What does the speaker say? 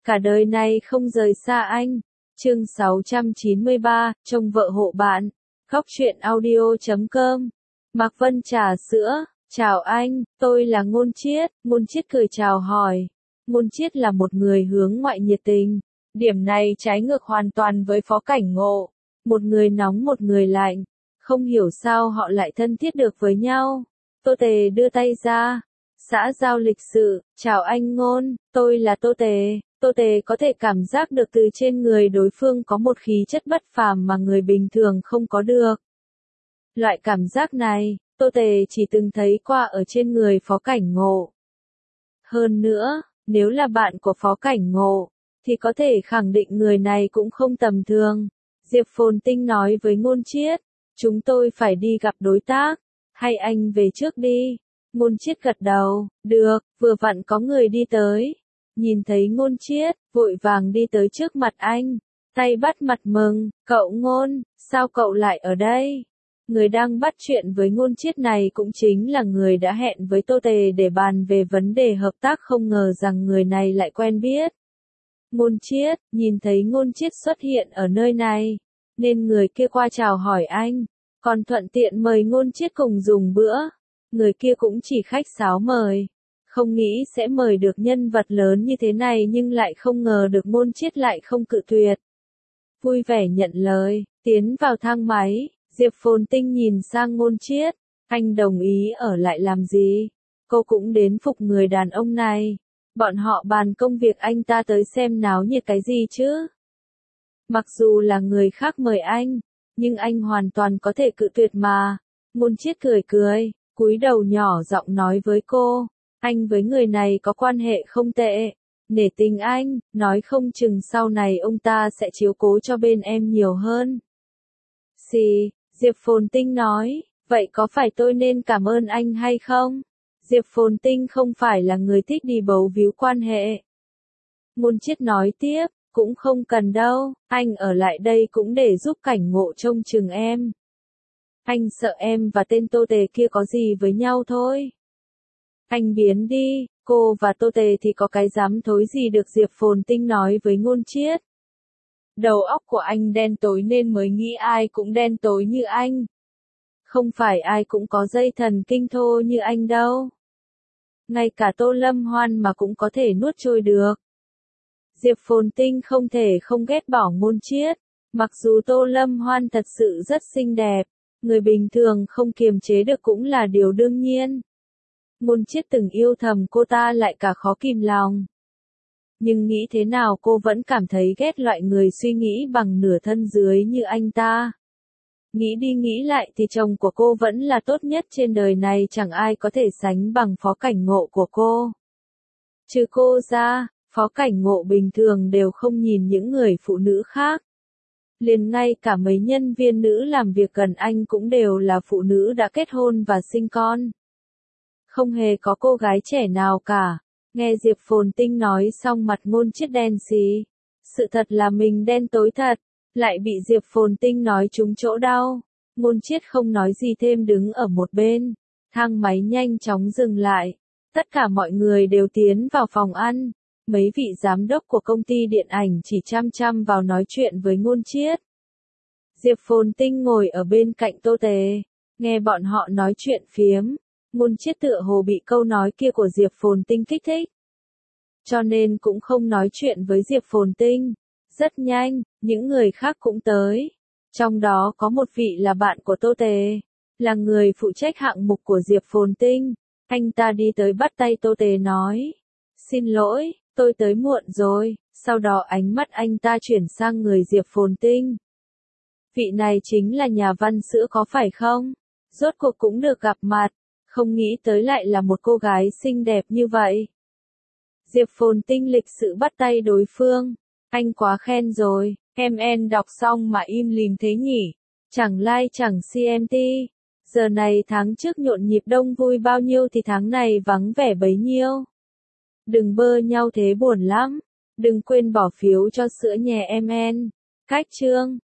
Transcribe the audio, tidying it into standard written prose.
cả đời này không rời xa anh. Chương 693, trông vợ hộ bạn. Góc truyện audio.com. Mạc Vân trà sữa. Chào anh, tôi là Ngôn Chiết. Ngôn Chiết cười chào hỏi. Ngôn Chiết là một người hướng ngoại nhiệt tình. Điểm này trái ngược hoàn toàn với Phó Cảnh Ngộ. Một người nóng một người lạnh. Không hiểu sao họ lại thân thiết được với nhau. Tô Tề đưa tay ra. Xã giao lịch sự, chào anh Ngôn, tôi là Tô Tề. Tô Tề có thể cảm giác được từ trên người đối phương có một khí chất bất phàm mà người bình thường không có được. Loại cảm giác này, Tô Tề chỉ từng thấy qua ở trên người Phó Cảnh Ngộ. Hơn nữa, nếu là bạn của Phó Cảnh Ngộ, thì có thể khẳng định người này cũng không tầm thường. Diệp Phồn Tinh nói với Ngôn Chiết, chúng tôi phải đi gặp đối tác, hay anh về trước đi. Ngôn Chiết gật đầu, được, vừa vặn có người đi tới. Nhìn thấy Ngôn Chiết, vội vàng đi tới trước mặt anh, tay bắt mặt mừng, cậu Ngôn, sao cậu lại ở đây? Người đang bắt chuyện với Ngôn Chiết này cũng chính là người đã hẹn với Tô Tề để bàn về vấn đề hợp tác, không ngờ rằng người này lại quen biết. Ngôn Chiết, nhìn thấy Ngôn Chiết xuất hiện ở nơi này, nên người kia qua chào hỏi anh, còn thuận tiện mời Ngôn Chiết cùng dùng bữa. Người kia cũng chỉ khách sáo mời, không nghĩ sẽ mời được nhân vật lớn như thế này, nhưng lại không ngờ được Ngôn Chiết lại không cự tuyệt. Vui vẻ nhận lời, tiến vào thang máy, Diệp Phồn Tinh nhìn sang Ngôn Chiết, anh đồng ý ở lại làm gì? Cô cũng đến phục người đàn ông này. Bọn họ bàn công việc, anh ta tới xem náo nhiệt cái gì chứ? Mặc dù là người khác mời anh, nhưng anh hoàn toàn có thể cự tuyệt mà. Ngôn Chiết cười cười, cúi đầu nhỏ giọng nói với cô, anh với người này có quan hệ không tệ, nể tình anh, nói không chừng sau này ông ta sẽ chiếu cố cho bên em nhiều hơn. Xì, Diệp Phồn Tinh nói, vậy có phải tôi nên cảm ơn anh hay không? Diệp Phồn Tinh không phải là người thích đi bấu víu quan hệ. Ngôn Chiết nói tiếp, cũng không cần đâu, anh ở lại đây cũng để giúp Cảnh Ngộ trông chừng em. Anh sợ em và tên Tô Tề kia có gì với nhau thôi. Anh biến đi, cô và Tô Tề thì có cái dám thối gì được, Diệp Phồn Tinh nói với Ngôn Chiết. Đầu óc của anh đen tối nên mới nghĩ ai cũng đen tối như anh. Không phải ai cũng có dây thần kinh thô như anh đâu. Ngay cả Tô Lâm Hoan mà cũng có thể nuốt trôi được. Diệp Phồn Tinh không thể không ghét bỏ Ngôn Chiết. Mặc dù Tô Lâm Hoan thật sự rất xinh đẹp, người bình thường không kiềm chế được cũng là điều đương nhiên. Ngôn Chiết từng yêu thầm cô ta lại cả khó kìm lòng. Nhưng nghĩ thế nào cô vẫn cảm thấy ghét loại người suy nghĩ bằng nửa thân dưới như anh ta. Nghĩ đi nghĩ lại thì chồng của cô vẫn là tốt nhất trên đời này, chẳng ai có thể sánh bằng Phó Cảnh Ngộ của cô. Trừ cô ra, Phó Cảnh Ngộ bình thường đều không nhìn những người phụ nữ khác. Liền ngay cả mấy nhân viên nữ làm việc gần anh cũng đều là phụ nữ đã kết hôn và sinh con. Không hề có cô gái trẻ nào cả. Nghe Diệp Phồn Tinh nói xong mặt Ngôn Chiết đen xì. Sự thật là mình đen tối thật, lại bị Diệp Phồn Tinh nói trúng chỗ đau. Ngôn Chiết không nói gì thêm đứng ở một bên. Thang máy nhanh chóng dừng lại. Tất cả mọi người đều tiến vào phòng ăn. Mấy vị giám đốc của công ty điện ảnh chỉ chăm chăm vào nói chuyện với Ngôn Chiết. Diệp Phồn Tinh ngồi ở bên cạnh Tô Tề, nghe bọn họ nói chuyện phiếm. Ngôn Chiết tựa hồ bị câu nói kia của Diệp Phồn Tinh kích thích, cho nên cũng không nói chuyện với Diệp Phồn Tinh. Rất nhanh, những người khác cũng tới. Trong đó có một vị là bạn của Tô Tề, là người phụ trách hạng mục của Diệp Phồn Tinh. Anh ta đi tới bắt tay Tô Tề nói, xin lỗi, tôi tới muộn rồi. Sau đó ánh mắt anh ta chuyển sang người Diệp Phồn Tinh. Vị này chính là nhà văn sữa có phải không? Rốt cuộc cũng được gặp mặt, không nghĩ tới lại là một cô gái xinh đẹp như vậy. Diệp Phồn Tinh lịch sự bắt tay đối phương. Anh quá khen rồi, em đọc xong mà im lìm thế nhỉ? Chẳng like chẳng CMT. Giờ này tháng trước nhộn nhịp đông vui bao nhiêu thì tháng này vắng vẻ bấy nhiêu. Đừng bơ nhau thế buồn lắm. Đừng quên bỏ phiếu cho sữa nhé em. Cách chương.